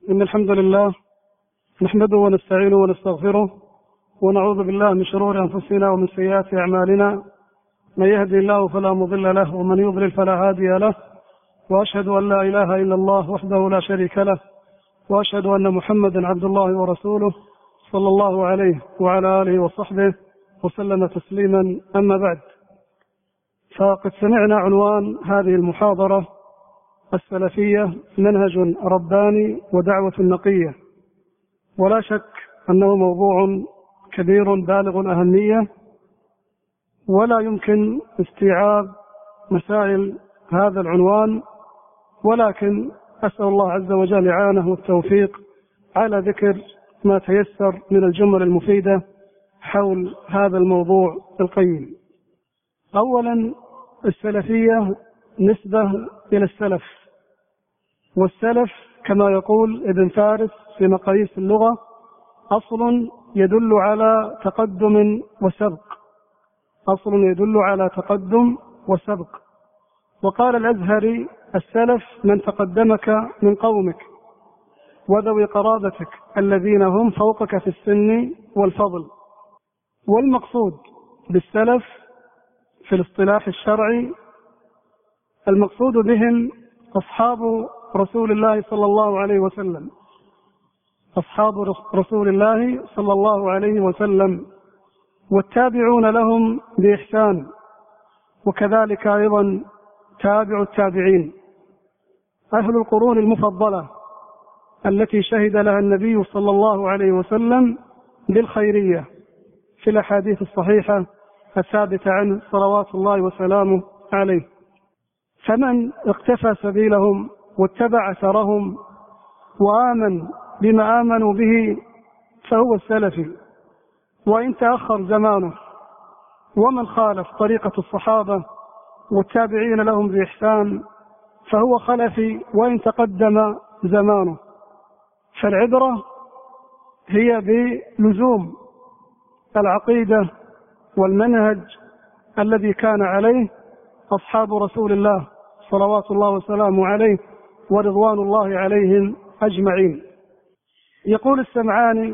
إن الحمد لله نحمده ونستعينه ونستغفره ونعوذ بالله من شرور أنفسنا ومن سيئات أعمالنا. من يهدي الله فلا مضل له ومن يضلل فلا هادي له، وأشهد أن لا إله إلا الله وحده لا شريك له، وأشهد أن محمدا عبد الله ورسوله صلى الله عليه وعلى آله وصحبه وسلم تسليما. أما بعد، فقد سمعنا عنوان هذه المحاضرة: السلفية منهج رباني ودعوة نقية. ولا شك أنه موضوع كبير بالغ أهمية، ولا يمكن استيعاب مسائل هذا العنوان، ولكن أسأل الله عز وجل إعانة والتوفيق على ذكر ما تيسر من الجمل المفيدة حول هذا الموضوع القيم. أولا، السلفية نسبة إلى السلف، والسلف كما يقول ابن فارس في مقاييس اللغة أصل يدل على تقدم وسبق، أصل يدل على تقدم وسبق. وقال الأزهري: السلف من تقدمك من قومك وذوي قرابتك الذين هم فوقك في السن والفضل. والمقصود بالسلف في الاصطلاح الشرعي، المقصود بهم أصحاب رسول الله صلى الله عليه وسلم، أصحاب رسول الله صلى الله عليه وسلم، والتابعون لهم بإحسان، وكذلك أيضا تابع التابعين، أهل القرون المفضلة التي شهد لها النبي صلى الله عليه وسلم بالخيرية في الأحاديث الصحيحة الثابتة عنه صلوات الله وسلامه عليه. فمن اقتفى سبيلهم واتبع أثرهم وآمن بما آمنوا به فهو السلفي، وإن تأخر زمانه. ومن خالف طريقة الصحابة والتابعين لهم بإحسان فهو خلفي، وإن تقدم زمانه. فالعبرة هي بلزوم العقيدة والمنهج الذي كان عليه أصحاب رسول الله صلوات الله وسلامه عليه ورضوان الله عليهم أجمعين. يقول السمعاني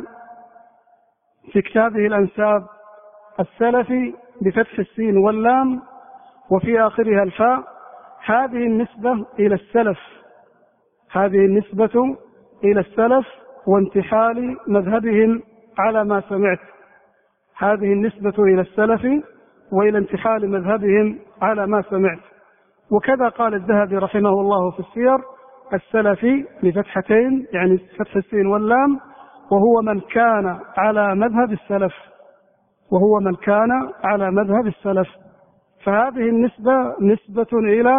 في كتابه الأنساب: السلفي بفتح السين واللام وفي آخرها الفاء، هذه النسبة إلى السلف، هذه النسبة إلى السلف وانتحال مذهبهم على ما سمعت، هذه النسبة إلى السلف وإلى انتحال مذهبهم على ما سمعت. وكذا قال الذهبي رحمه الله في السير: السلفي بفتحتين، يعني فتح السين واللام، وهو من كان على مذهب السلف، وهو من كان على مذهب السلف. فهذه النسبة نسبة إلى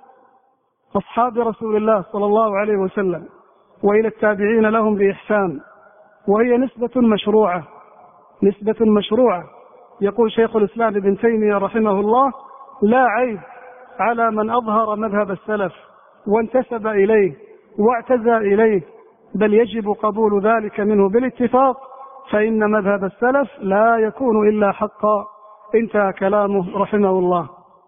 أصحاب رسول الله صلى الله عليه وسلم وإلى التابعين لهم بإحسان، وهي نسبة مشروعة، نسبة مشروعة. يقول شيخ الإسلام ابن تيمية رحمه الله: لا عيب على من أظهر مذهب السلف وانتسب إليه واعتزى إليه، بل يجب قبول ذلك منه بالاتفاق، فإن مذهب السلف لا يكون إلا حقا. انتهى كلامه رحمه الله.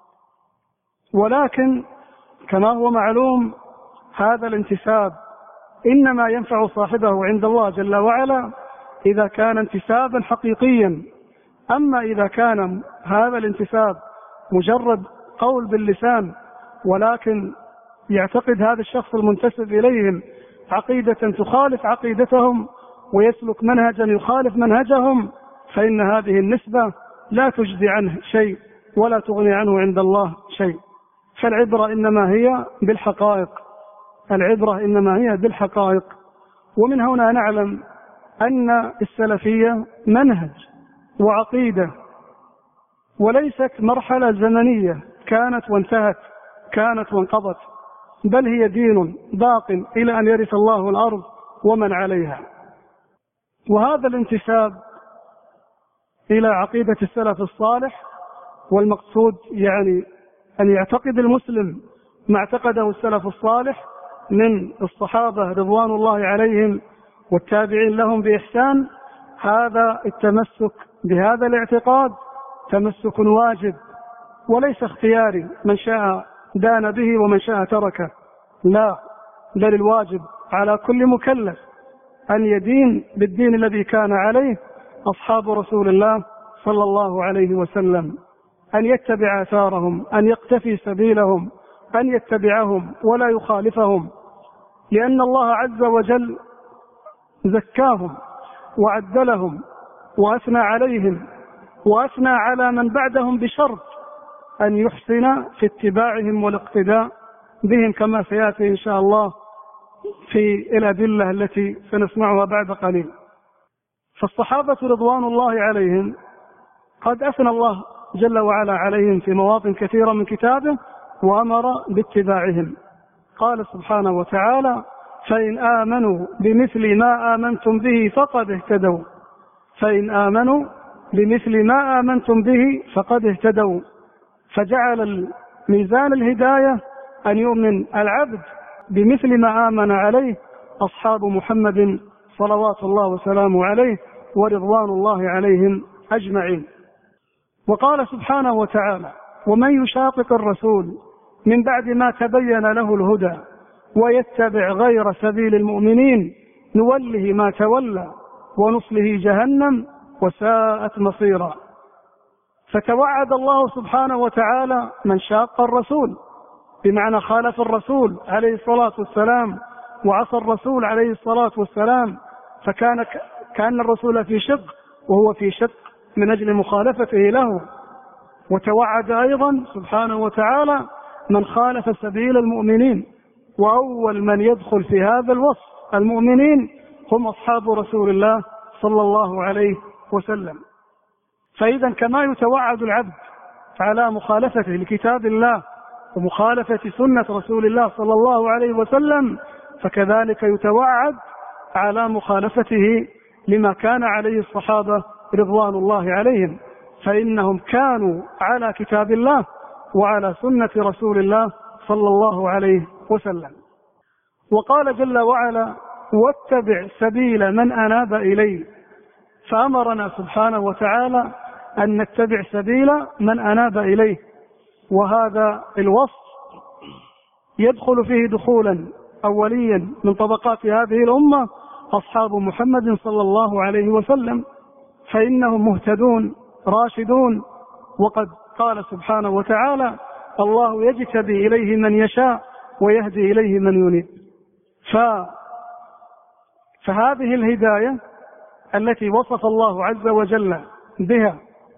ولكن كما هو معلوم، هذا الانتساب إنما ينفع صاحبه عند الله جل وعلا إذا كان انتسابا حقيقيا. أما إذا كان هذا الانتساب مجرد قول باللسان، ولكن يعتقد هذا الشخص المنتسب إليهم عقيدة تخالف عقيدتهم ويسلك منهجا يخالف منهجهم، فإن هذه النسبة لا تجزي عنه شيء ولا تغني عنه عند الله شيء. فالعبرة إنما هي بالحقائق، العبرة إنما هي بالحقائق. ومن هنا نعلم أن السلفية منهج وعقيدة، وليست مرحلة زمنية كانت وانتهت، كانت وانقضت، بل هي دين باق إلى أن يرث الله الأرض ومن عليها. وهذا الانتساب إلى عقيدة السلف الصالح، والمقصود يعني أن يعتقد المسلم ما اعتقده السلف الصالح من الصحابة رضوان الله عليهم والتابعين لهم بإحسان. هذا التمسك بهذا الاعتقاد تمسك واجب وليس اختياري، من شاء دان به ومن شاء تركه. لا، بل الواجب على كل مكلف أن يدين بالدين الذي كان عليه أصحاب رسول الله صلى الله عليه وسلم، أن يتبع آثارهم، أن يقتفي سبيلهم، أن يتبعهم ولا يخالفهم، لأن الله عز وجل زكاهم وعدلهم وأثنى عليهم، وأثنى على من بعدهم بشرط أن يحسن في اتباعهم والاقتداء بهم، كما سيأتي إن شاء الله في الأدلة التي سنسمعها بعد قليل. فالصحابة رضوان الله عليهم قد أثنى الله جل وعلا عليهم في مواطن كثيرة من كتابه وأمر باتباعهم. قال سبحانه وتعالى: فإن آمنوا بمثل ما آمنتم به فقد اهتدوا. فإن آمنوا بمثل ما آمنتم به فقد اهتدوا. فجعل ميزان الهداية أن يؤمن العبد بمثل ما آمن عليه أصحاب محمد صلوات الله وسلامه عليه ورضوان الله عليهم أجمعين. وقال سبحانه وتعالى: ومن يشاقق الرسول من بعد ما تبين له الهدى ويتبع غير سبيل المؤمنين نوله ما تولى ونصله جهنم وساءت مصيرا. فتوعد الله سبحانه وتعالى من شاق الرسول، بمعنى خالف الرسول عليه الصلاة والسلام وعصى الرسول عليه الصلاة والسلام، كان الرسول في شق وهو في شق من أجل مخالفته له. وتوعد أيضا سبحانه وتعالى من خالف سبيل المؤمنين، وأول من يدخل في هذا الوصف المؤمنين هم أصحاب رسول الله صلى الله عليه وسلم. فإذا كما يتوعد العبد على مخالفته لكتاب الله ومخالفة سنة رسول الله صلى الله عليه وسلم، فكذلك يتوعد على مخالفته لما كان عليه الصحابة رضوان الله عليهم، فإنهم كانوا على كتاب الله وعلى سنة رسول الله صلى الله عليه وسلم. وقال جل وعلا: واتبع سبيل من أناب إليه. فأمرنا سبحانه وتعالى أن نتبع سبيل من أناب إليه، وهذا الوصف يدخل فيه دخولا أوليا من طبقات هذه الأمة أصحاب محمد صلى الله عليه وسلم، فإنهم مهتدون راشدون. وقد قال سبحانه وتعالى: الله يجتبي إليه من يشاء ويهدي إليه من ينيب. فهذه الهداية التي وصف الله عز وجل بها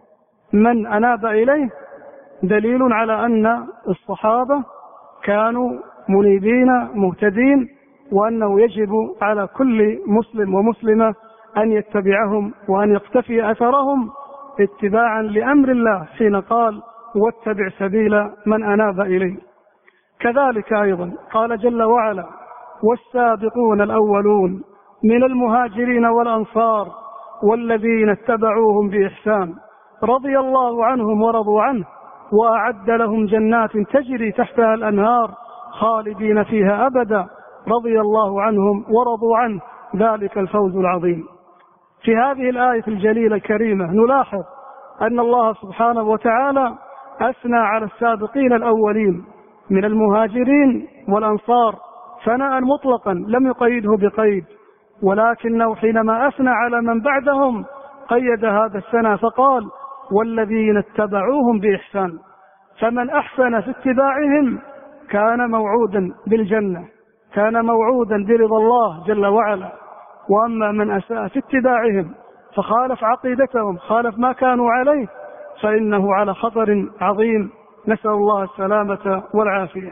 من أناب إليه دليل على أن الصحابة كانوا منيبين مهتدين، وأنه يجب على كل مسلم ومسلمة أن يتبعهم وأن يقتفي أثرهم اتباعا لأمر الله حين قال: واتبع سبيل من أناب إليه. كذلك أيضا قال جل وعلا: والسابقون الأولون من المهاجرين والأنصار والذين اتبعوهم بإحسان رضي الله عنهم ورضوا عنه وأعد لهم جنات تجري تحتها الأنهار خالدين فيها أبدا رضي الله عنهم ورضوا عنه ذلك الفوز العظيم. في هذه الآية الجليلة الكريمة نلاحظ أن الله سبحانه وتعالى أثنى على السابقين الأولين من المهاجرين والأنصار ثناء مطلقا لم يقيده بقيد، ولكنه حينما أثنى على من بعدهم قيد هذا الثناء فقال: والذين اتبعوهم بإحسان. فمن أحسن في اتباعهم كان موعودا بالجنة، كان موعودا برضا الله جل وعلا. وأما من أساء في اتباعهم فخالف عقيدتهم، خالف ما كانوا عليه، فإنه على خطر عظيم، نسأل الله السلامة والعافية.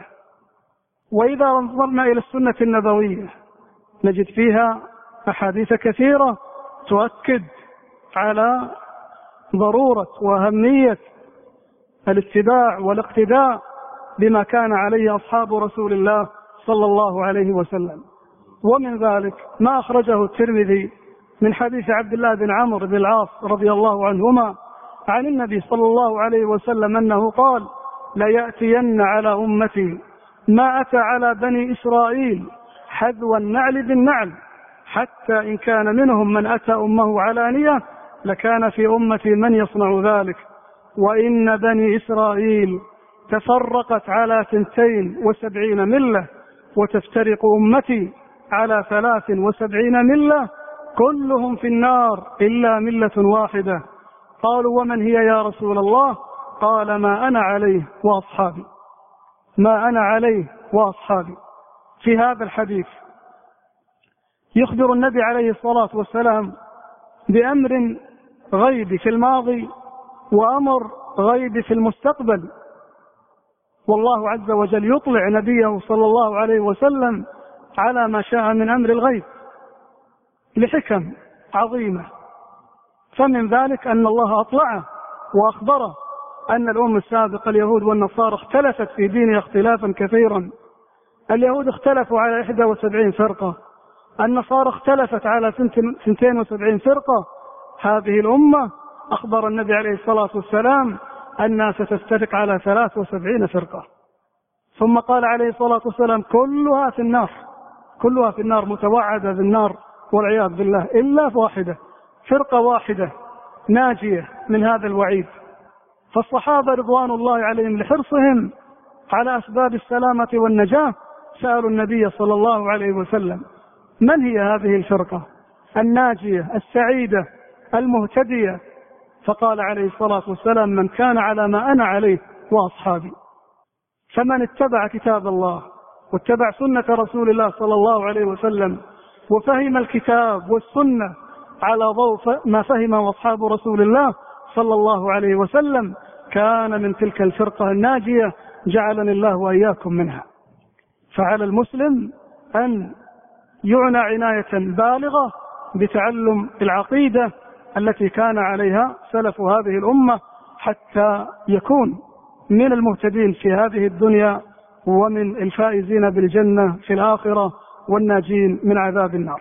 وإذا نظرنا إلى السنة النبوية نجد فيها أحاديث كثيرة تؤكد على ضرورة وأهمية الاتباع والاقتداء بما كان عليه أصحاب رسول الله صلى الله عليه وسلم. ومن ذلك ما أخرجه الترمذي من حديث عبد الله بن عمرو بن العاص رضي الله عنهما عن النبي صلى الله عليه وسلم أنه قال: ليأتين على أمتي ما أتى على بني إسرائيل حذو النعل بالنعل، حتى إن كان منهم من أتى أمه علانية لكان في أمتي من يصنع ذلك. وإن بني إسرائيل تفرقت على 72 ملة، وتفترق أمتي على 73 ملة كلهم في النار إلا ملة واحدة. قالوا ومن هي يا رسول الله؟ قال ما أنا عليه وأصحابي، ما أنا عليه وأصحابي. في هذا الحديث يخبر النبي عليه الصلاة والسلام بأمر غيب في الماضي وأمر غيب في المستقبل، والله عز وجل يطلع نبيه صلى الله عليه وسلم على ما شاء من أمر الغيب لحكم عظيمة. فمن ذلك أن الله أطلعه وأخبره أن الأمم السابقة اليهود والنصارى اختلفت في دينها اختلافا كثيرا. اليهود اختلفوا على 71 فرقة، النصارى اختلفت على 72 فرقة. هذه الأمة أخبر النبي عليه الصلاة والسلام أنها ستفترق على 73 فرقة، ثم قال عليه الصلاة والسلام كلها في النار، كلها في النار، متوعدة بالنار والعياذ بالله، إلا واحدة، فرقة واحدة ناجية من هذا الوعيد. فالصحابة رضوان الله عليهم لحرصهم على أسباب السلامة والنجاة سألوا النبي صلى الله عليه وسلم من هي هذه الفرقة الناجية السعيدة المهتدية؟ فقال عليه الصلاة والسلام من كان على ما أنا عليه وأصحابي. فمن اتبع كتاب الله واتبع سنة رسول الله صلى الله عليه وسلم وفهم الكتاب والسنة على ضوء ما فهم أصحاب رسول الله صلى الله عليه وسلم كان من تلك الفرقة الناجية، جعلني الله وإياكم منها. فعلى المسلم أن يعنى عناية بالغة بتعلم العقيدة التي كان عليها سلف هذه الأمة حتى يكون من المهتدين في هذه الدنيا ومن الفائزين بالجنة في الآخرة والناجين من عذاب النار.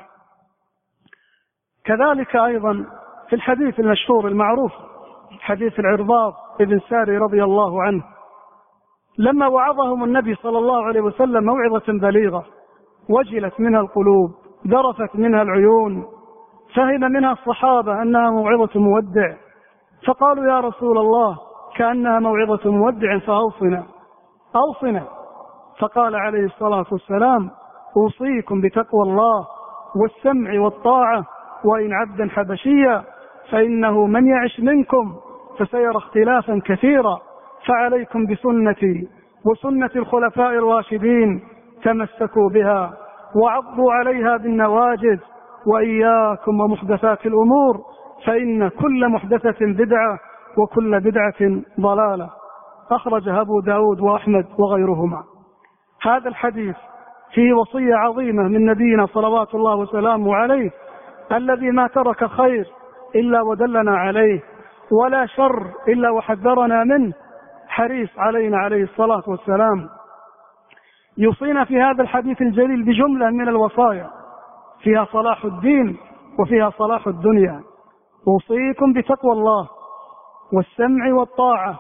كذلك أيضا في الحديث المشهور المعروف حديث العرباض ابن ساري رضي الله عنه، لما وعظهم النبي صلى الله عليه وسلم موعظة بليغة وجلت منها القلوب ذرفت منها العيون، فهم منها الصحابة أنها موعظة مودع، فقالوا يا رسول الله كأنها موعظة مودع فأوصنا أوصنا. فقال عليه الصلاة والسلام أوصيكم بتقوى الله والسمع والطاعة وإن عبدا حبشيا فإنه من يعش منكم فسيرى اختلافا كثيرا فعليكم بسنتي وسنة الخلفاء الراشدين تمسكوا بها وعضوا عليها بالنواجذ وإياكم ومحدثات الأمور فإن كل محدثة بدعة وكل بدعة ضلالة. أخرجه أبو داود وأحمد وغيرهما. هذا الحديث فيه وصية عظيمة من نبينا صلوات الله وسلامه عليه الذي ما ترك خير إلا ودلنا عليه ولا شر إلا وحذرنا منه، حريص علينا عليه الصلاة والسلام. يوصينا في هذا الحديث الجليل بجملة من الوصايا فيها صلاح الدين وفيها صلاح الدنيا. أوصيكم بتقوى الله والسمع والطاعة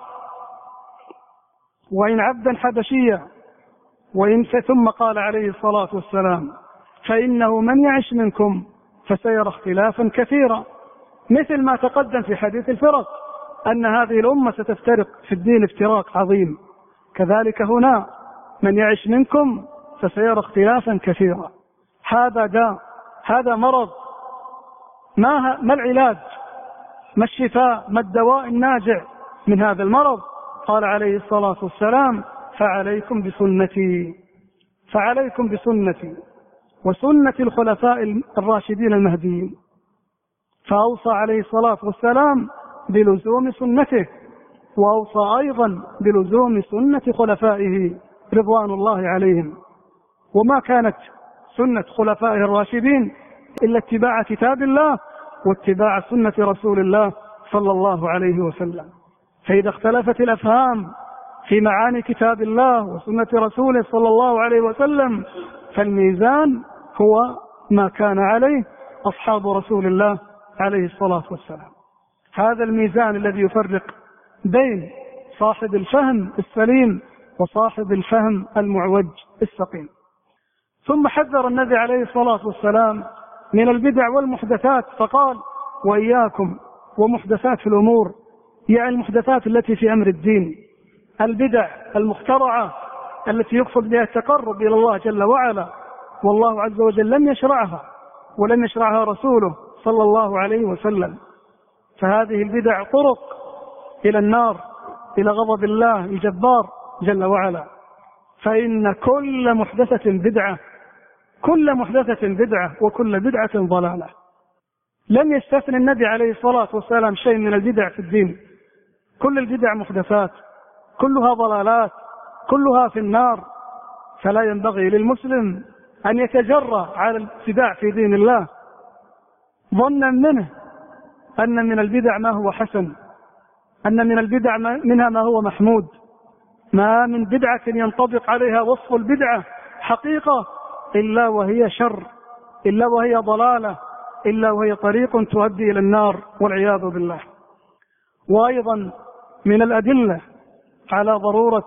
وإن عبدا حبشيا ثم قال عليه الصلاة والسلام فإنه من يعش منكم فسيرى اختلافا كثيرا، مثل ما تقدم في حديث الفرق أن هذه الأمة ستفترق في الدين افتراق عظيم، كذلك هنا من يعش منكم فسيرى اختلافا كثيرا. هذا داء، هذا مرض، ما العلاج؟ ما الشفاء؟ ما الدواء الناجع من هذا المرض؟ قال عليه الصلاة والسلام فعليكم بسنتي، فعليكم بسنتي وسنة الخلفاء الراشدين المهديين. فأوصى عليه الصلاة والسلام بلزوم سنته وأوصى أيضا بلزوم سنة خلفائه رضوان الله عليهم. وما كانت سنة خلفائه الراشدين إلا اتباع كتاب الله واتباع سنة رسول الله صلى الله عليه وسلم. فإذا اختلفت الأفهام في معاني كتاب الله وسنة رسوله صلى الله عليه وسلم فالميزان هو ما كان عليه أصحاب رسول الله عليه الصلاة والسلام. هذا الميزان الذي يفرق بين صاحب الفهم السليم وصاحب الفهم المعوج السقيم. ثم حذر النبي عليه الصلاة والسلام من البدع والمحدثات فقال وإياكم ومحدثات الأمور، يعني المحدثات التي في أمر الدين، البدع المخترعة التي يقصد بها التقرب إلى الله جل وعلا، والله عز وجل لم يشرعها ولم يشرعها رسوله صلى الله عليه وسلم. فهذه البدع طرق إلى النار، إلى غضب الله الجبار جل وعلا. فإن كل محدثة بدعة، كل محدثة بدعة، وكل بدعة ضلالة. لم يستثني النبي عليه الصلاة والسلام شيء من البدع في الدين، كل البدع محدثات، كلها ضلالات، كلها في النار. فلا ينبغي للمسلم أن يتجرأ على الابتداع في دين الله ظنا منه أن من البدع ما هو حسن، أن من البدع منها ما هو محمود. ما من بدعة ينطبق عليها وصف البدعة حقيقة إلا وهي شر، إلا وهي ضلالة، إلا وهي طريق تؤدي إلى النار والعياذ بالله. وأيضا من الأدلة على ضرورة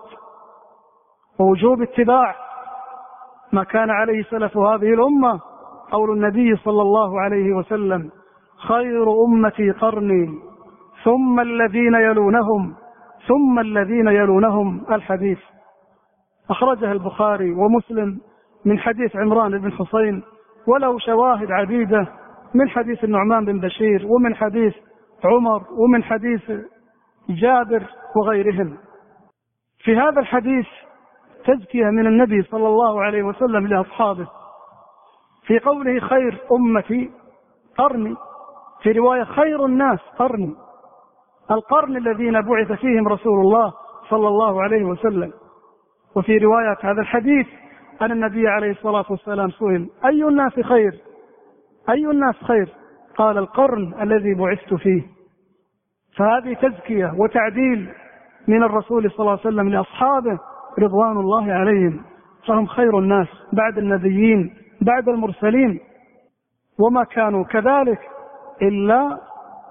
ووجوب اتباع ما كان عليه سلف هذه الأمة قول النبي صلى الله عليه وسلم: خير أمتي قرني ثم الذين يلونهم ثم الذين يلونهم. الحديث أخرجه البخاري ومسلم من حديث عمران بن حسين، وله شواهد عديدة من حديث النعمان بن بشير، ومن حديث عمر، ومن حديث جابر وغيرهم. في هذا الحديث تزكية من النبي صلى الله عليه وسلم لأصحابه في قوله: خير أمتي قرني، في رواية: خير الناس قرني، القرن الذين بعث فيهم رسول الله صلى الله عليه وسلم. وفي رواية هذا الحديث أن النبي عليه الصلاة والسلام سئل: أي الناس خير؟ أي الناس خير؟ قال: القرن الذي بعثت فيه. فهذه تزكية وتعديل من الرسول صلى الله عليه وسلم لأصحابه رضوان الله عليهم، فهم خير الناس بعد النبيين بعد المرسلين، وما كانوا كذلك إلا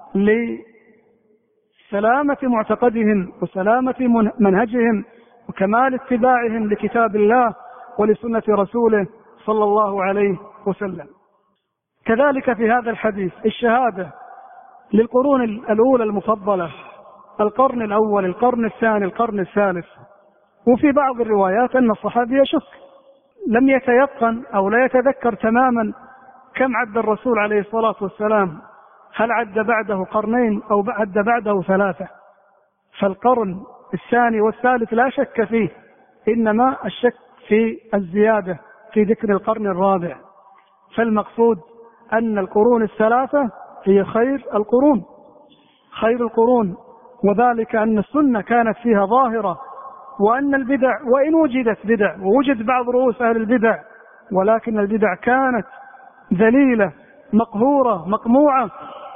لسلامة معتقدهم وسلامة منهجهم وكمال اتباعهم لكتاب الله ولسنة رسوله صلى الله عليه وسلم. كذلك في هذا الحديث الشهادة للقرون الأولى المفضلة، القرن الأول، القرن الثاني، القرن الثالث. وفي بعض الروايات أن الصحابي يشك، لم يتيقن أو لا يتذكر تماما كم عد الرسول عليه الصلاة والسلام، هل عد بعده قرنين أو عد بعده ثلاثة. فالقرن الثاني والثالث لا شك فيه، إنما الشك في الزيادة في ذكر القرن الرابع. فالمقصود أن القرون الثلاثة هي خير القرون، خير القرون، وذلك أن السنة كانت فيها ظاهرة، وأن البدع وإن وجدت بدع ووجد بعض رؤوس أهل البدع، ولكن البدع كانت ذليلة مقهورة مقموعة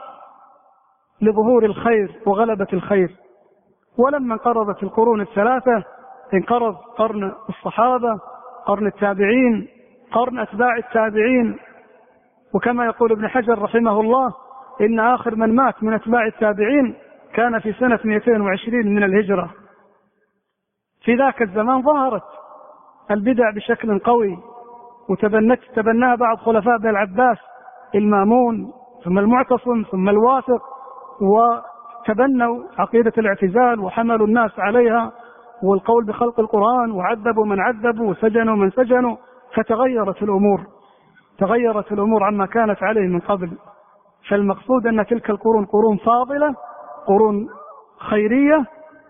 لظهور الخير وغلبة الخير. ولما انقرضت القرون الثلاثة انقرض قرن الصحابة، قرن التابعين، قرن أتباع التابعين. وكما يقول ابن حجر رحمه الله: إن آخر من مات من أتباع التابعين كان في سنة 220 من الهجرة. في ذاك الزمان ظهرت البدع بشكل قوي، وتبناها بعض خلفاء بن العباس، المامون ثم المعتصم ثم الواثق، وتبنوا عقيدة الاعتزال وحملوا الناس عليها والقول بخلق القرآن، وعذبوا من عذبوا وسجنوا من سجنوا. فتغيرت الأمور عما كانت عليه من قبل. فالمقصود أن تلك القرون قرون فاضلة، قرون خيرية،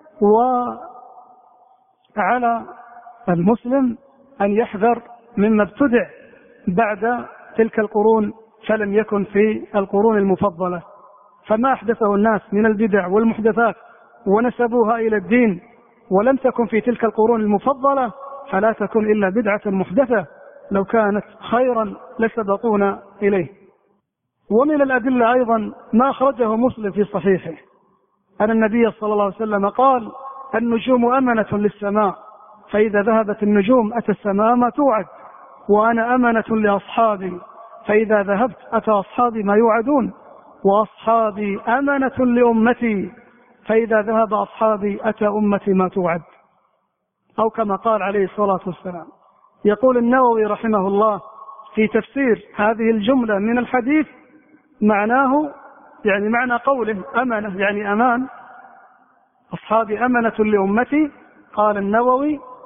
وعلى المسلم أن يحذر مما ابتدع بعد تلك القرون فلم يكن في القرون المفضلة. فما أحدثه الناس من البدع والمحدثات ونسبوها إلى الدين ولم تكن في تلك القرون المفضلة فلا تكن إلا بدعة محدثة، لو كانت خيرا لسبقونا إليه. ومن الأدلة أيضا ما أخرجه مسلم في صحيحه أن النبي صلى الله عليه وسلم قال: النجوم أمنة للسماء، فإذا ذهبت النجوم أتى السماء ما توعد، وأنا أمنة لأصحابي، فإذا ذهبت أتى أصحابي ما يوعدون، وأصحابي أمنة لأمتي، فإذا ذهب أصحابي أتى أمتي ما توعد. أو كما قال عليه الصلاة والسلام. يقول النووي رحمه الله في تفسير هذه الجملة من الحديث: معناه يعني معنى قوله أمنة يعني أمان، أصحابي أمنة لأمتي، قال النووي: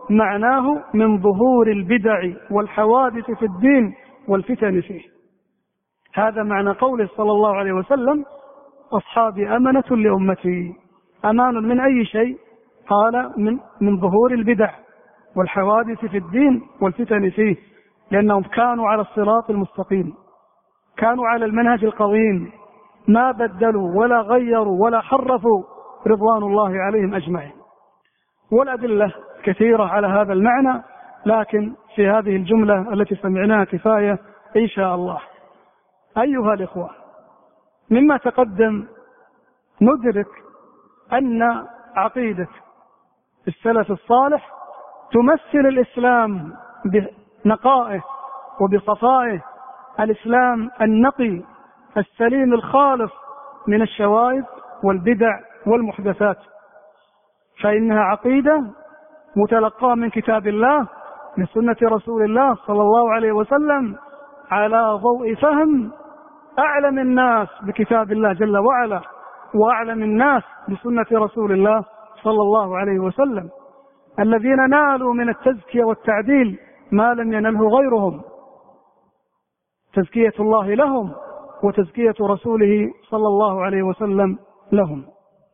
معناه من ظهور البدع والحوادث في الدين والفتن فيه. هذا معنى قوله صلى الله عليه وسلم: أصحابي أمنة لأمتي. أمان من أي شيء؟ قال من ظهور البدع والحوادث في الدين والفتن فيه، لأنهم كانوا على الصراط المستقيم، كانوا على المنهج القويم، ما بدلوا ولا غيروا ولا حرفوا، رضوان الله عليهم أجمعين. والأدلة كثيرة على هذا المعنى، لكن في هذه الجملة التي سمعناها كفاية إن شاء الله. أيها الإخوة، مما تقدم ندرك أن عقيدة السلف الصالح تمثل الإسلام بنقائه وبصفائه، الإسلام النقي السليم الخالص من الشوائب والبدع والمحدثات، فإنها عقيدة متلقاة من كتاب الله، من سنة رسول الله صلى الله عليه وسلم، على ضوء فهم أعلم الناس بكتاب الله جل وعلا، وأعلم الناس بسنة رسول الله صلى الله عليه وسلم، الذين نالوا من التزكية والتعديل ما لم ينله غيرهم، تزكية الله لهم وتزكية رسوله صلى الله عليه وسلم لهم.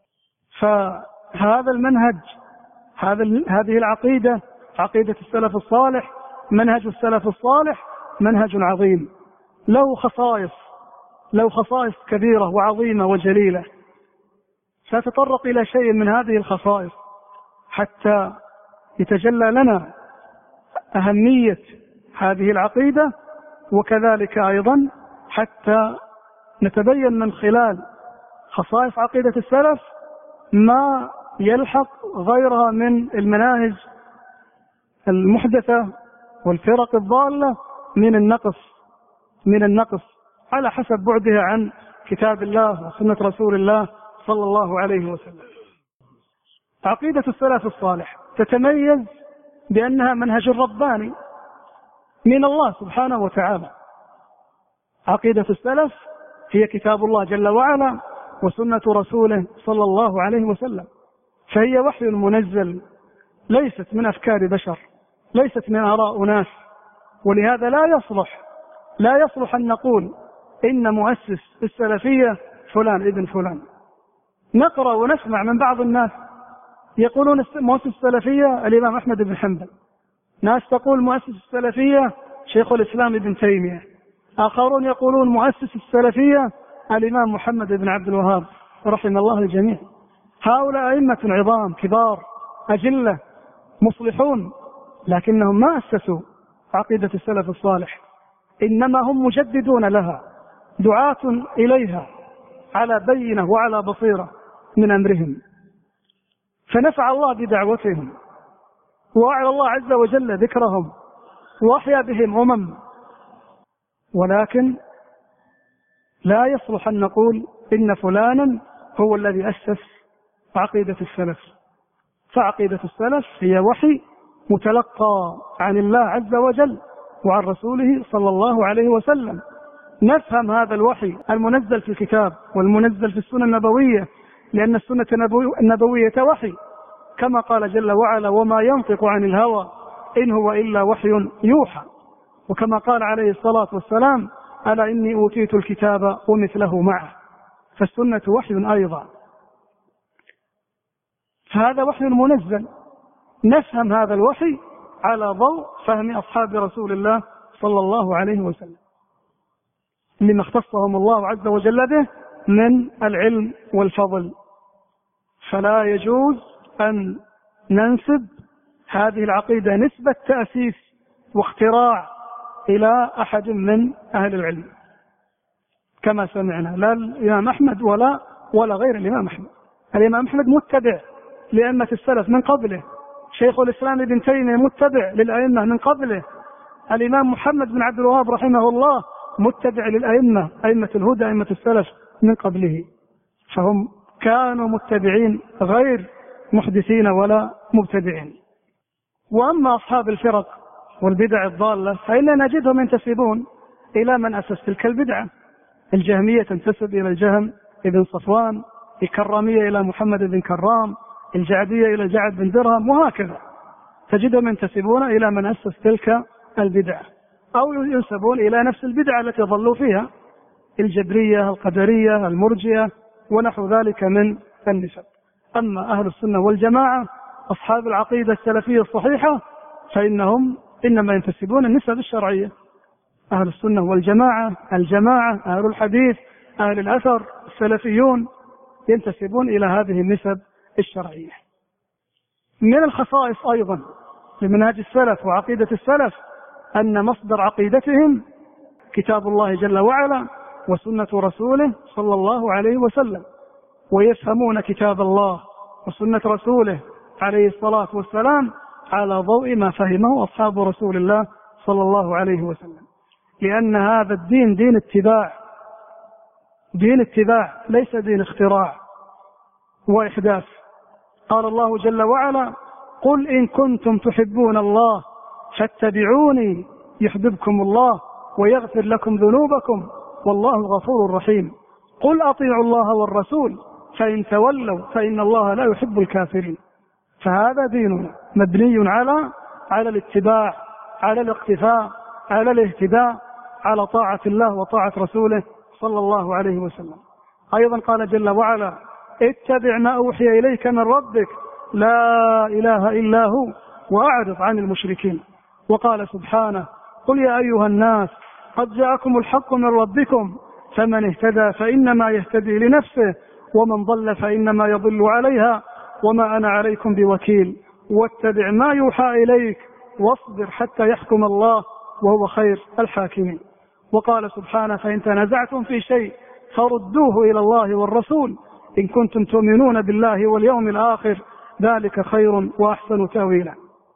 فهذا المنهج، هذه العقيدة، عقيدة السلف الصالح، منهج السلف الصالح منهج عظيم، له خصائص كبيرة وعظيمة وجليلة. سأتطرق إلى شيء من هذه الخصائص حتى يتجلى لنا أهمية هذه العقيدة، وكذلك أيضا حتى نتبين من خلال خصائص عقيدة السلف ما يلحق غيرها من المناهج المحدثة والفرق الضالة من النقص على حسب بعدها عن كتاب الله وسنة رسول الله صلى الله عليه وسلم. عقيدة السلف الصالح تتميز بأنها منهج رباني من الله سبحانه وتعالى. عقيدة السلف هي كتاب الله جل وعلا وسنة رسوله صلى الله عليه وسلم، فهي وحي منزل، ليست من أفكار بشر، ليست من آراء ناس. ولهذا لا يصلح أن نقول إن مؤسس السلفية فلان ابن فلان. نقرأ ونسمع من بعض الناس يقولون مؤسس السلفية الإمام أحمد بن حنبل، ناس تقول مؤسس السلفية شيخ الإسلام ابن تيمية، آخرون يقولون مؤسس السلفية الإمام محمد بن عبد الوهاب رحمه الله الجميع. هؤلاء أئمة عظام كبار أجلة مصلحون، لكنهم ما أسسوا عقيدة السلف الصالح، إنما هم مجددون لها، دعاة إليها على بينة وعلى بصيرة من أمرهم، فنفع الله بدعوتهم، وأعلى الله عز وجل ذكرهم، وأحيا بهم ولكن لا يصلح أن نقول إن فلانا هو الذي أسس عقيدة السلف، فعقيدة السلف هي وحي متلقى عن الله عز وجل وعن رسوله صلى الله عليه وسلم. نفهم هذا الوحي المنزل في الكتاب والمنزل في السنة النبوية، لأن السنة النبوية وحي، كما قال جل وعلا: وما ينطق عن الهوى إن هو إلا وحي يوحى. وكما قال عليه الصلاة والسلام: ألا إني أوتيت الكتاب ومثله معه. فالسنة وحي أيضا، هذا وحي منزل. نفهم هذا الوحي على ضوء فهم أصحاب رسول الله صلى الله عليه وسلم لما اختصهم الله عز وجل به من العلم والفضل. فلا يجوز أن ننسب هذه العقيدة نسبة تأسيس واختراع إلى أحد من أهل العلم كما سمعنا، لا الإمام أحمد ولا غير الإمام أحمد. الإمام أحمد متبع لأئمة السلف من قبله، شيخ الإسلام ابن تيمية متبع للأئمة من قبله، الإمام محمد بن عبد الوهاب رحمه الله متبع للأئمة، أئمة الهدى، أئمة السلف من قبله، فهم كانوا متبعين غير محدثين ولا مبتدعين. وأما أصحاب الفرق والبدع الضالة فإننا نجدهم ينتسبون إلى من أسس تلك البدعة. الجهمية تنتسب إلى الجهم ابن صفوان، الكرامية إلى محمد بن كرام، الجعدية إلى جعد بن درهم، وهكذا تجدهم ينتسبون إلى من أسس تلك البدعة، أو ينسبون إلى نفس البدعة التي ظلوا فيها، الجبرية، القدرية، المرجئة، ونحو ذلك من النسب. أما أهل السنة والجماعة أصحاب العقيدة السلفية الصحيحة فإنهم إنما ينتسبون النسب الشرعية. أهل السنة والجماعة، الجماعة، أهل الحديث، أهل الأثر، السلفيون ينتسبون إلى هذه النسب الشرعية. من الخصائص أيضا لمنهج السلف وعقيدة السلف أن مصدر عقيدتهم كتاب الله جل وعلا وسنة رسوله صلى الله عليه وسلم، ويفهمون كتاب الله وسنة رسوله عليه الصلاة والسلام على ضوء ما فهمه أصحاب رسول الله صلى الله عليه وسلم، لأن هذا الدين دين اتباع، دين اتباع ليس دين اختراع وإحداث. قال الله جل وعلا: قل إن كنتم تحبون الله فاتبعوني يحببكم الله ويغفر لكم ذنوبكم والله غفور رحيم. قل أطيعوا الله والرسول فإن تولوا فإن الله لا يحب الكافرين. فهذا ديننا مبني على الاتباع، على الاقتفاء، على الاهتداء، على طاعة الله وطاعة رسوله صلى الله عليه وسلم. أيضا قال جل وعلا: اتبع ما أوحي إليك من ربك لا إله إلا هو وأعرض عن المشركين. وقال سبحانه: قل يا أيها الناس قد جاءكم الحق من ربكم فمن اهتدى فإنما يهتدي لنفسه ومن ضل فإنما يضل عليها وما أنا عليكم بوكيل واتبع ما يوحى إليك واصبر حتى يحكم الله وهو خير الحاكمين. وقال سبحانه: فإن تنازعتم في شيء فردوه إلى الله والرسول إن كنتم تؤمنون بالله واليوم الآخر ذلك خير وأحسن تأويلا.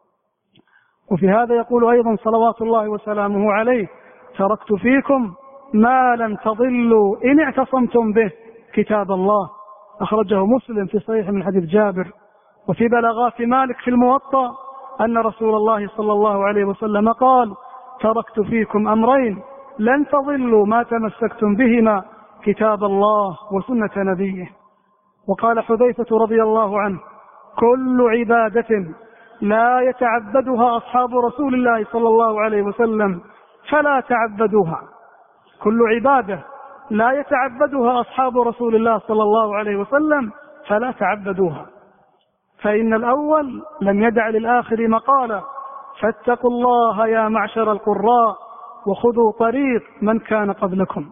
وفي هذا يقول أيضا صلوات الله وسلامه عليه: تركت فيكم ما لم تضلوا إن اعتصمتم به كتاب الله. أخرجه مسلم في صحيح من حديث جابر. وفي بلاغات مالك في الموطأ أن رسول الله صلى الله عليه وسلم قال: تركت فيكم أمرين لن تضلوا ما تمسكتم بهما كتاب الله وسنة نبيه. وقال حذيفة رضي الله عنه: كل عبادة لا يتعبدها أصحاب رسول الله صلى الله عليه وسلم فلا تعبدوها. كل عبادة لا يتعبدها أصحاب رسول الله صلى الله عليه وسلم فلا تعبدوها، فإن الأول لم يدع للآخر مقالا فاتقوا الله يا معشر القراء وخذوا طريق من كان قبلكم.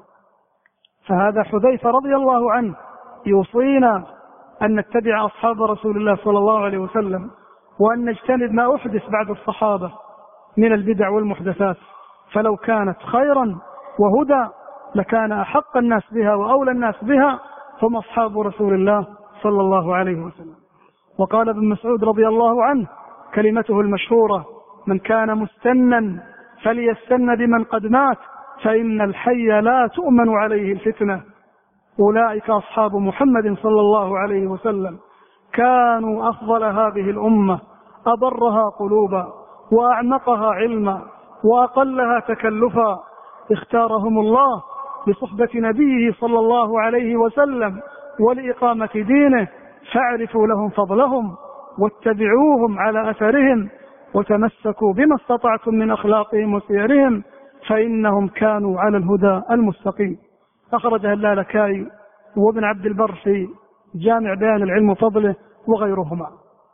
فهذا حذيفة رضي الله عنه يوصينا أن نتبع أصحاب رسول الله صلى الله عليه وسلم وأن نجتنب ما أحدث بعد الصحابة من البدع والمحدثات، فلو كانت خيرا وهدى لكان أحق الناس بها وأولى الناس بها هم أصحاب رسول الله صلى الله عليه وسلم. وقال ابن مسعود رضي الله عنه كلمته المشهورة: من كان مستنا فليستن بمن قد مات فإن الحي لا تؤمن عليه الفتنة. أولئك أصحاب محمد صلى الله عليه وسلم كانوا أفضل هذه الأمة، أبرها قلوبا وأعمقها علما وأقلها تكلفا، اختارهم الله لصحبة نبيه صلى الله عليه وسلم ولإقامة دينه، فاعرفوا لهم فضلهم واتبعوهم على أثرهم وتمسكوا بما استطعتم من أخلاقهم وسيرهم فإنهم كانوا على الهدى المستقيم. أخرجها اللالكائي وابن عبد البر في جامع بيان العلم وفضله وغيرهما.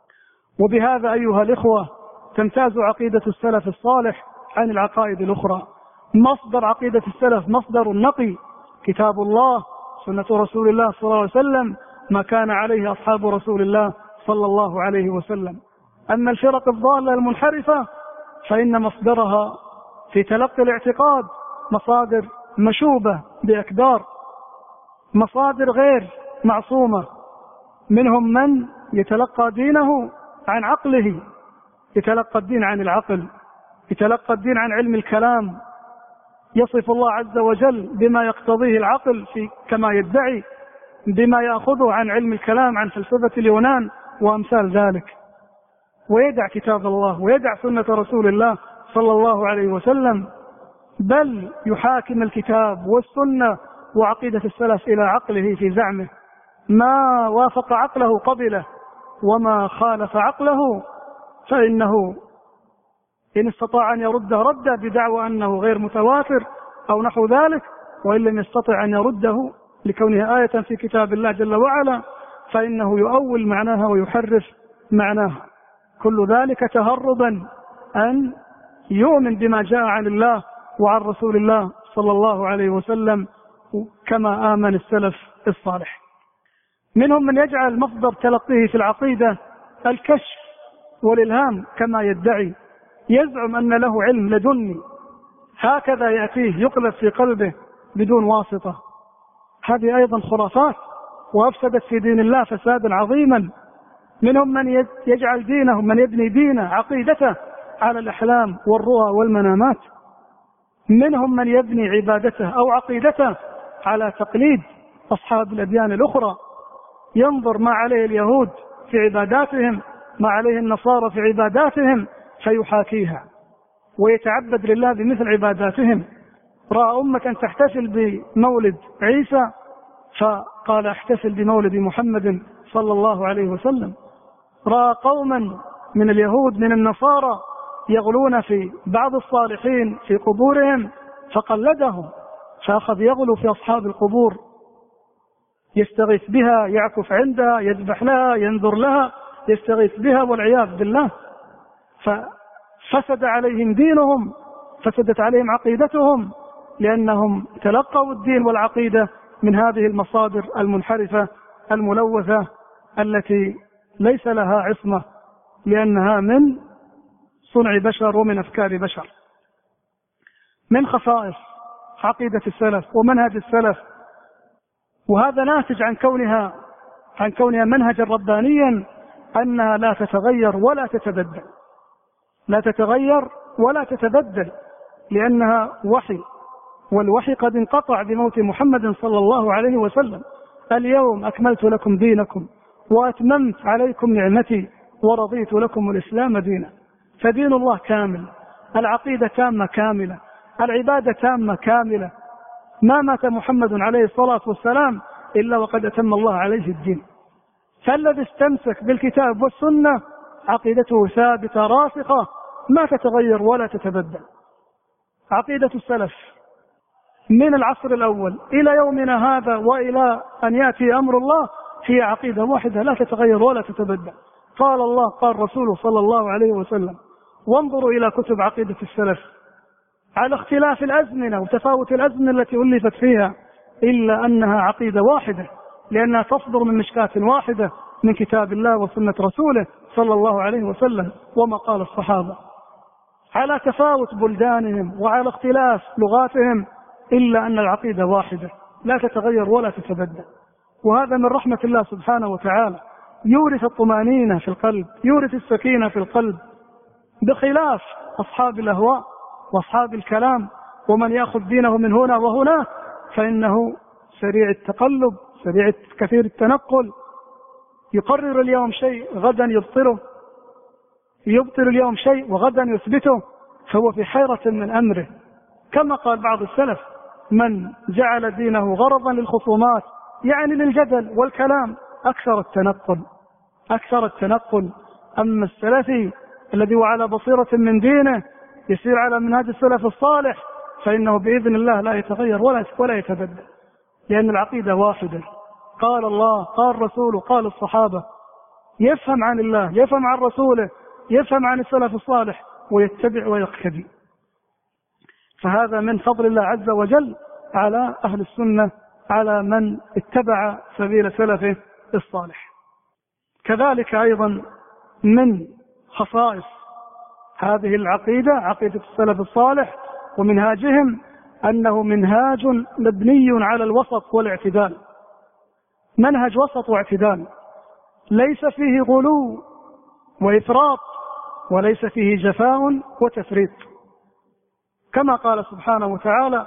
وبهذا أيها الإخوة تمتاز عقيدة السلف الصالح عن العقائد الأخرى. مصدر عقيدة السلف مصدر نقي، كتاب الله سنة رسول الله صلى الله عليه وسلم، ما كان عليه أصحاب رسول الله صلى الله عليه وسلم. أما الفرق الضالة المنحرفة فإن مصدرها في تلقي الاعتقاد مصادر مشوبة بأكدار، مصادر غير معصومة. منهم من يتلقى دينه عن عقله، يتلقى الدين عن العقل، يتلقى الدين عن علم الكلام، يصف الله عز وجل بما يقتضيه العقل كما يدعي، بما يأخذه عن علم الكلام، عن فلسفة اليونان وأمثال ذلك، ويدع كتاب الله ويدع سنة رسول الله صلى الله عليه وسلم، بل يحاكم الكتاب والسنة وعقيدة السلف إلى عقله في زعمه، ما وافق عقله قبله وما خالف عقله فإنه إن استطاع أن يرده رده بدعوى أنه غير متواتر أو نحو ذلك، وإن لم يستطع أن يرده لكونها آية في كتاب الله جل وعلا فإنه يؤول معناها ويحرف معناها. كل ذلك تهربا أن يؤمن بما جاء عن الله وعن رسول الله صلى الله عليه وسلم كما آمن السلف الصالح. منهم من يجعل مصدر تلقيه في العقيدة الكشف والإلهام كما يدعي، يزعم أن له علم لدني هكذا يأتيه يقلب في قلبه بدون واسطة. هذه أيضا خرافات وأفسدت في دين الله فسادا عظيما. منهم من يجعل دينه، من يبني دينه عقيدته على الأحلام والرؤى والمنامات. منهم من يبني عبادته أو عقيدته على تقليد أصحاب الأديان الأخرى، ينظر ما عليه اليهود في عباداتهم، ما عليه النصارى في عباداتهم فيحاكيها ويتعبد لله بمثل عباداتهم. رأى أمة تحتفل بمولد عيسى فقال احتفل بمولد محمد صلى الله عليه وسلم. رأى قوما من اليهود من النصارى يغلون في بعض الصالحين في قبورهم فقلدهم، فأخذ يغلو في أصحاب القبور، يستغيث بها، يعكف عندها، يذبح لها، ينذر لها، يستغيث بها والعياذ بالله. ففسد عليهم دينهم، فسدت عليهم عقيدتهم، لأنهم تلقوا الدين والعقيدة من هذه المصادر المنحرفة الملوثة التي ليس لها عصمة، لأنها من صنع بشر ومن أفكار بشر. من خصائص عقيدة السلف ومنهج السلف، وهذا ناتج عن كونها منهجا ربانيا، أنها لا تتغير ولا تتبدل، لا تتغير ولا تتبدل، لأنها وحي، والوحي قد انقطع بموت محمد صلى الله عليه وسلم. اليوم أكملت لكم دينكم وأتممت عليكم نعمتي ورضيت لكم الإسلام دينا. فدين الله كامل، العقيدة تامة كاملة، العبادة تامة كاملة. ما مات محمد عليه الصلاة والسلام إلا وقد أتم الله عليه الدين. فالذي استمسك بالكتاب والسنة عقيدته ثابتة راسخة ما تتغير ولا تتبدل. عقيدة السلف من العصر الأول إلى يومنا هذا وإلى أن يأتي أمر الله هي عقيدة واحدة لا تتغير ولا تتبدل. قال الله قال رسوله صلى الله عليه وسلم. وانظروا إلى كتب عقيدة السلف على اختلاف الأزمنة وتفاوت الأزمنة التي ألفت فيها، إلا أنها عقيدة واحدة، لأنها تصدر من مشكاة واحدة من كتاب الله وسنة رسوله صلى الله عليه وسلم وما قال الصحابة. على تفاوت بلدانهم وعلى اختلاف لغاتهم، إلا أن العقيدة واحدة لا تتغير ولا تتبدل. وهذا من رحمة الله سبحانه وتعالى، يورث الطمأنينة في القلب، يورث السكينة في القلب، بخلاف أصحاب الأهواء وأصحاب الكلام ومن يأخذ دينه من هنا وهنا، فإنه سريع التقلب، سريع كثير التنقل، يقرر اليوم شيء غدا يبطله، يبطل اليوم شيء وغدا يثبته، فهو في حيرة من أمره. كما قال بعض السلف: من جعل دينه غرضا للخصومات، يعني للجدل والكلام، أكثر التنقل. أما السلفي الذي هو على بصيرة من دينه يسير على منهج السلف الصالح، فإنه بإذن الله لا يتغير ولا يتبدل، لأن العقيدة واحدة. قال الله، قال رسوله، قال الصحابة، يفهم عن الله، يفهم عن رسوله، يفهم عن السلف الصالح ويتبع ويقتدي. فهذا من فضل الله عز وجل على أهل السنة، على من اتبع سبيل سلفه الصالح. كذلك أيضا من خصائص هذه العقيدة، عقيدة السلف الصالح ومنهاجهم، أنه منهاج مبني على الوسط والاعتدال، منهج وسط واعتدال، ليس فيه غلو وإفراط، وليس فيه جفاء وتفريط، كما قال سبحانه وتعالى: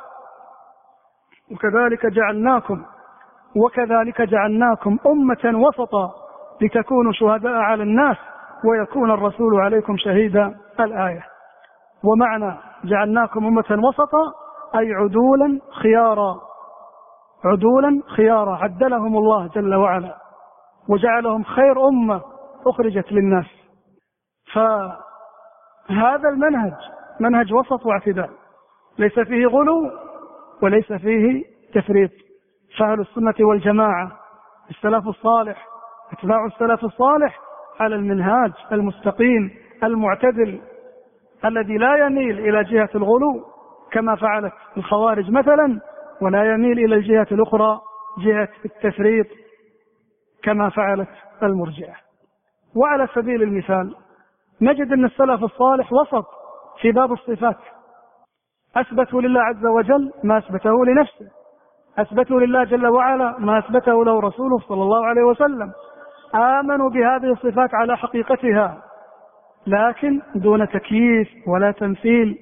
وكذلك جعلناكم أمة وسطا لتكونوا شهداء على الناس ويكون الرسول عليكم شهيدا. الآية. ومعنى جعلناكم أمة وسطا أي عدولا خيارا، عدلهم الله جل وعلا وجعلهم خير أمة أخرجت للناس. فهذا المنهج منهج وسط واعتدال، ليس فيه غلو وليس فيه تفريط. فأهل السنة والجماعة السلف الصالح اتباع السلف الصالح على المنهاج المستقيم المعتدل الذي لا يميل إلى جهة الغلو كما فعلت الخوارج مثلا، ولا يميل إلى الجهة الأخرى جهة التفريط كما فعلت المرجئة. وعلى سبيل المثال نجد أن السلف الصالح وسط في باب الصفات، أثبتوا لله عز وجل ما أثبته لنفسه، أثبتوا لله جل وعلا ما أثبته له رسوله صلى الله عليه وسلم، آمنوا بهذه الصفات على حقيقتها لكن دون تكييف ولا تمثيل.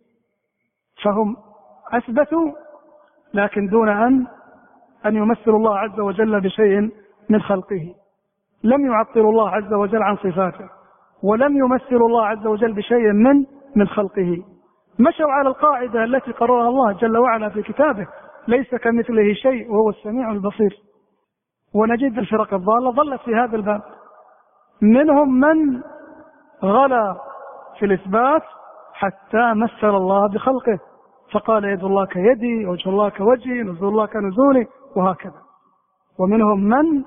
فهم أثبتوا لكن دون أن يمثلوا الله عز وجل بشيء من خلقه، لم يعطلوا الله عز وجل عن صفاته ولم يمثلوا الله عز وجل بشيء من خلقه. مشوا على القاعدة التي قررها الله جل وعلا في كتابه: ليس كمثله شيء وهو السميع البصير. ونجد الفرق الضالة ظلت في هذا الباب، منهم من غلا في الإثبات حتى مثل الله بخلقه، فقال يد الله كيدي، وجه الله كوجهي، نزول الله كنزولي، وهكذا. ومنهم من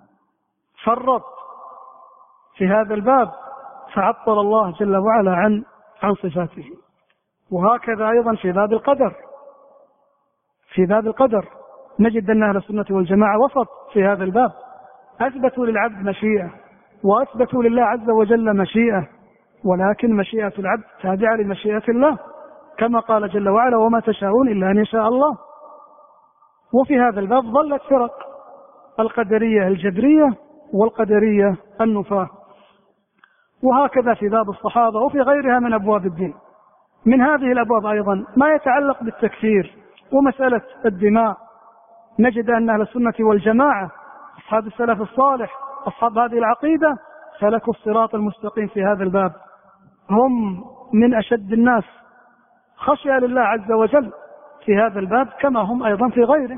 فرط في هذا الباب فعطل الله جل وعلا عن صفاته. وهكذا أيضا في باب القدر، في باب القدر نجد أن أهل السنة والجماعة وسط في هذا الباب، أثبتوا للعبد مشيئة وأثبتوا لله عز وجل مشيئة، ولكن مشيئة العبد تابعة لمشيئة الله كما قال جل وعلا: وما تشاءون إلا أن يشاء الله. وفي هذا الباب ظلت فرق: القدرية الجبرية والقدرية النفاة. وهكذا في باب الصحابة وفي غيرها من أبواب الدين. من هذه الأبواب أيضا ما يتعلق بالتكفير ومسألة الدماء، نجد أن أهل السنة والجماعة أصحاب السلف الصالح أصحاب هذه العقيدة سلكوا الصراط المستقيم في هذا الباب، هم من أشد الناس خشية لله عز وجل في هذا الباب كما هم أيضا في غيره،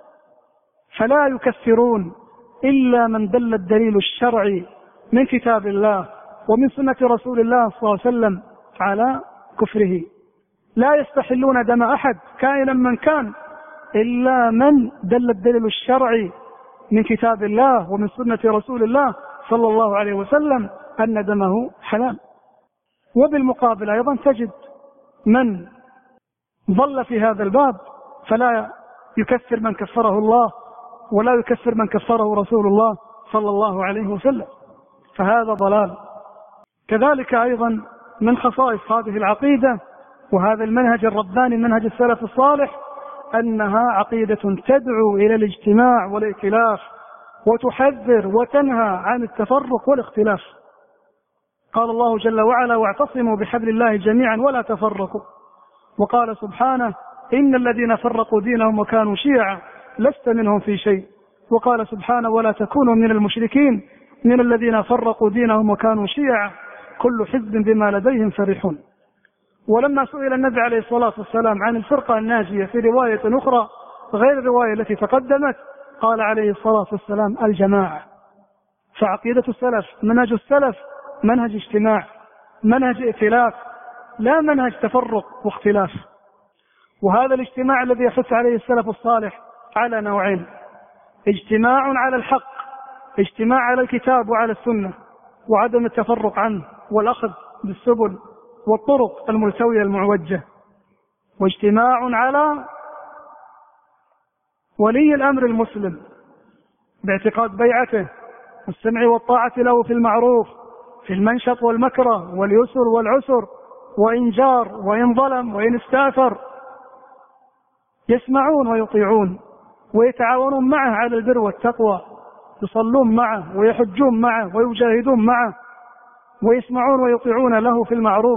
فلا يكفرون إلا من دل الدليل الشرعي من كتاب الله ومن سنة رسول الله صلى الله عليه وسلم على كفره. لا يستحلون دم أحد كائنا من كان إلا من دل الدليل الشرعي من كتاب الله ومن سنة رسول الله صلى الله عليه وسلم أن دمه حلال. وبالمقابل أيضا تجد من ضل في هذا الباب فلا يكفر من كفره الله ولا يكفر من كفره رسول الله صلى الله عليه وسلم، فهذا ضلال. كذلك أيضا من خصائص هذه العقيدة وهذا المنهج الرباني منهج السلف الصالح أنها عقيدة تدعو إلى الاجتماع والائتلاف وتحذر وتنهى عن التفرق والاختلاف. قال الله جل وعلا: واعتصموا بحبل الله جميعا ولا تفرقوا. وقال سبحانه: إن الذين فرقوا دينهم وكانوا شيعا لست منهم في شيء. وقال سبحانه: ولا تكونوا من المشركين من الذين فرقوا دينهم وكانوا شيعا كل حزب بما لديهم فرحون. ولما سئل النبي عليه الصلاة والسلام عن الفرقة الناجية في رواية أخرى غير الرواية التي تقدمت قال عليه الصلاة والسلام: الجماعة. فعقيدة السلف منهج السلف منهج اجتماع، منهج ائتلاف، لا منهج تفرق واختلاف. وهذا الاجتماع الذي يحث عليه السلف الصالح على نوعين: اجتماع على الحق، اجتماع على الكتاب وعلى السنة وعدم التفرق عنه والأخذ بالسبل والطرق الملتوية المعوجة، واجتماع على ولي الأمر المسلم باعتقاد بيعته والسمع والطاعة له في المعروف في المنشط والمكره واليسر والعسر، وإن جار وإن ظلم وإن استأثر، يسمعون ويطيعون ويتعاونون معه على البر والتقوى، يصلون معه ويحجون معه ويجاهدون معه ويسمعون ويطيعون له في المعروف.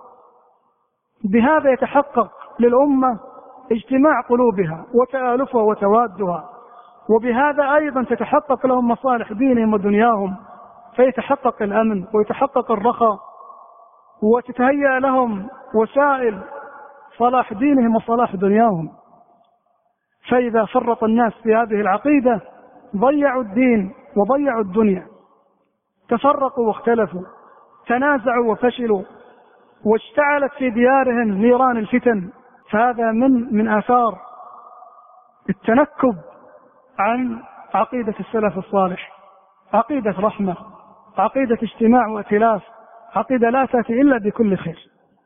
بهذا يتحقق للأمة اجتماع قلوبها وتآلفها وتوادها، وبهذا أيضا تتحقق لهم مصالح دينهم ودنياهم، فيتحقق الأمن ويتحقق الرخاء وتتهيأ لهم وسائل صلاح دينهم وصلاح دنياهم. فإذا فرط الناس في هذه العقيدة ضيعوا الدين وضيعوا الدنيا، تفرقوا واختلفوا، تنازعوا وفشلوا واشتعلت في ديارهم نيران الفتن. فهذا من آثار التنكب عن عقيدة السلف الصالح، عقيدة رحمة، عقيدة اجتماع وائتلاف، عقيدة لا تأتي إلا بكل خير.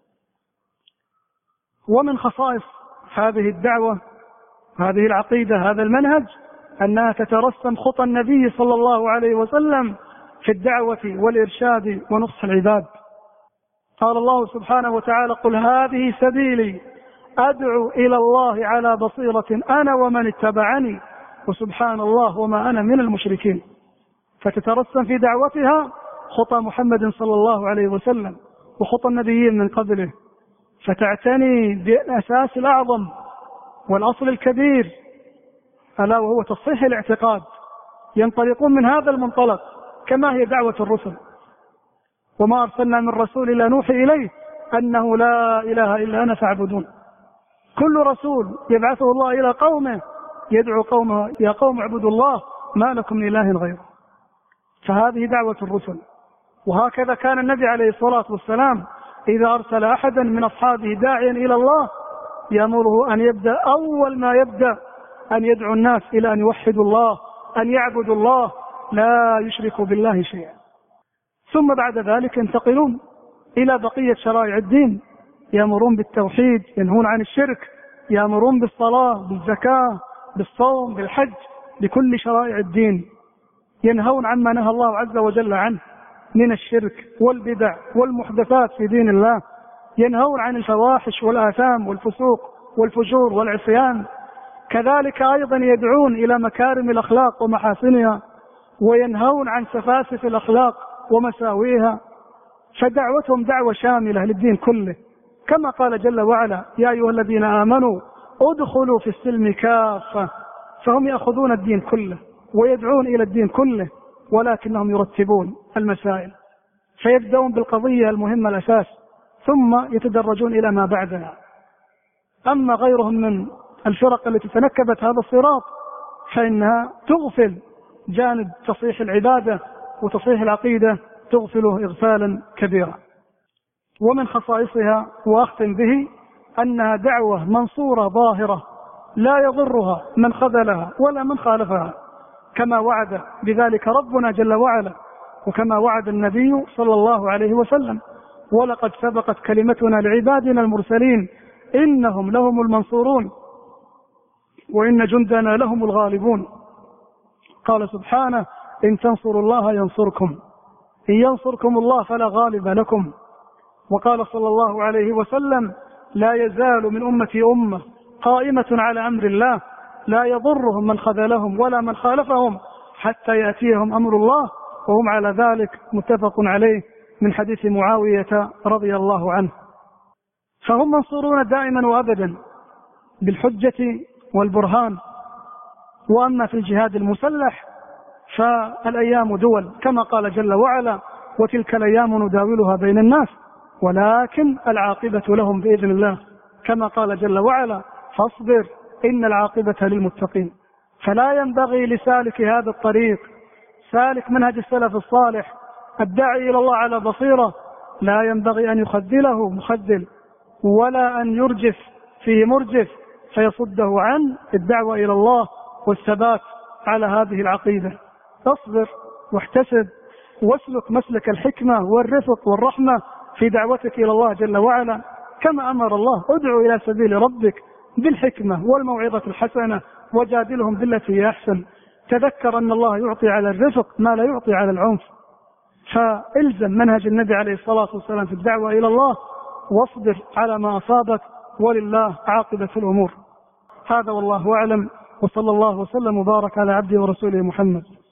ومن خصائص هذه الدعوة، هذه العقيدة، هذا المنهج، أنها تترسم خطى النبي صلى الله عليه وسلم في الدعوة والإرشاد ونصح العباد. قال الله سبحانه وتعالى: قل هذه سبيلي أدعو إلى الله على بصيرة أنا ومن اتبعني وسبحان الله وما أنا من المشركين. فتترسم في دعوتها خطى محمد صلى الله عليه وسلم وخطى النبيين من قبله، فتعتني بالأساس الأعظم والأصل الكبير، ألا وهو تصحيح الاعتقاد. ينطلقون من هذا المنطلق كما هي دعوة الرسل: وما أرسلنا من رسول إلا نوحي إليه أنه لا إله إلا أنا فاعبدون. كل رسول يبعثه الله إلى قومه يدعو قومه: يا قوم اعبدوا الله ما لكم من إله غيره. فهذه دعوة الرسل. وهكذا كان النبي عليه الصلاة والسلام إذا أرسل أحدا من أصحابه داعيا إلى الله يأمره أن يبدأ أول ما يبدأ أن يدعو الناس إلى أن يوحدوا الله، أن يعبدوا الله لا يشركوا بالله شيئا. ثم بعد ذلك ينتقلون إلى بقية شرائع الدين، يأمرون بالتوحيد، ينهون عن الشرك، يأمرون بالصلاة، بالزكاة، بالصوم، بالحج، بكل شرائع الدين. ينهون عما نهى الله عز وجل عنه من الشرك والبدع والمحدثات في دين الله. ينهون عن الفواحش والآثام والفسوق والفجور والعصيان. كذلك أيضا يدعون إلى مكارم الأخلاق ومحاسنها، وينهون عن سفاسف الأخلاق ومساويها. فدعوتهم دعوة شاملة للدين كله، كما قال جل وعلا: يا أيها الذين آمنوا ادخلوا في السلم كافة. فهم يأخذون الدين كله ويدعون إلى الدين كله، ولكنهم يرتبون المسائل، فيبدأون بالقضية المهمة الأساس ثم يتدرجون إلى ما بعدها. أما غيرهم من الفرق التي تنكبت هذا الصراط فإنها تغفل جانب تصحيح العبادة وتصحيح العقيدة، تغفله إغفالا كبيرا. ومن خصائصها وأختم به أنها دعوة منصورة ظاهرة لا يضرها من خذلها ولا من خالفها، كما وعد بذلك ربنا جل وعلا وكما وعد النبي صلى الله عليه وسلم: ولقد سبقت كلمتنا لعبادنا المرسلين إنهم لهم المنصورون وإن جندنا لهم الغالبون. قال سبحانه: إن تنصروا الله ينصركم، إن ينصركم الله فلا غالب لكم. وقال صلى الله عليه وسلم: لا يزال من أمتي أمة قائمة على أمر الله لا يضرهم من خذلهم ولا من خالفهم حتى يأتيهم أمر الله وهم على ذلك. متفق عليه من حديث معاوية رضي الله عنه. فهم منصورون دائما وأبدا بالحجة والبرهان. وأما في الجهاد المسلح فالأيام دول، كما قال جل وعلا: وتلك الأيام نداولها بين الناس ولكن العاقبة لهم بإذن الله، كما قال جل وعلا: فاصبر إن العاقبة للمتقين. فلا ينبغي لسالك هذا الطريق، سالك منهج السلف الصالح الداعي إلى الله على بصيرة، لا ينبغي أن يخذله مخذل ولا أن يرجف فيه مرجف فيصده عن الدعوة إلى الله والثبات على هذه العقيدة. اصبر واحتسب واسلك مسلك الحكمة والرفق والرحمة في دعوتك إلى الله جل وعلا، كما أمر الله: ادعو إلى سبيل ربك بالحكمة والموعظة الحسنة وجادلهم بالتي هي أحسن. تذكر أن الله يعطي على الرفق ما لا يعطي على العنف. فالزم منهج النبي عليه الصلاة والسلام في الدعوة إلى الله واصبر على ما أصابك، ولله عاقبة الأمور. هذا والله أعلم، وصلى الله وسلم وبارك على عبده ورسوله محمد.